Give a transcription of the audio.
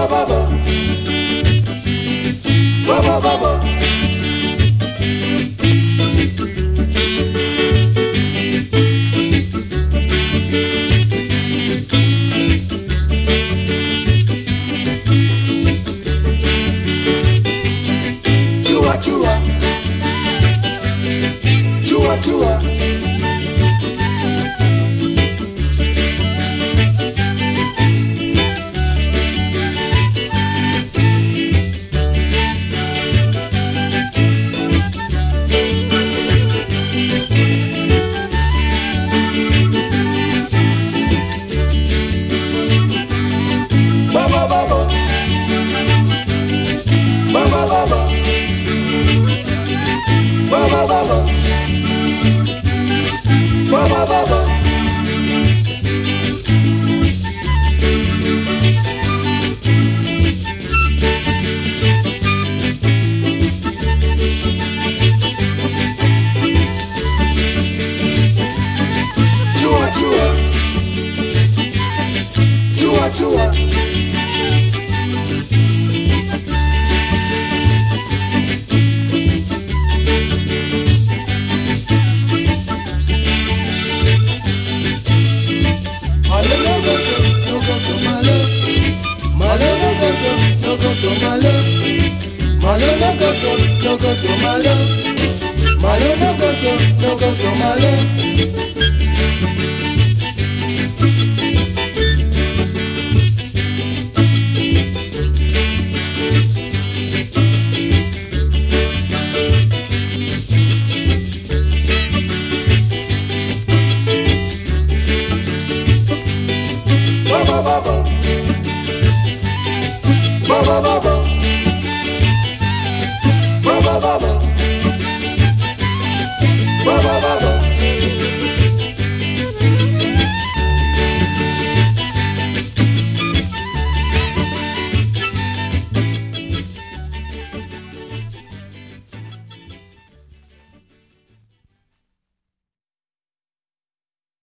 Baba baba, baba baba. Chua chua, chua chua. Baba baba, baba baba, baba baba, baba baba. Chua chua, chua chua. No go so malo, malo no go so malo, malo no go so malo.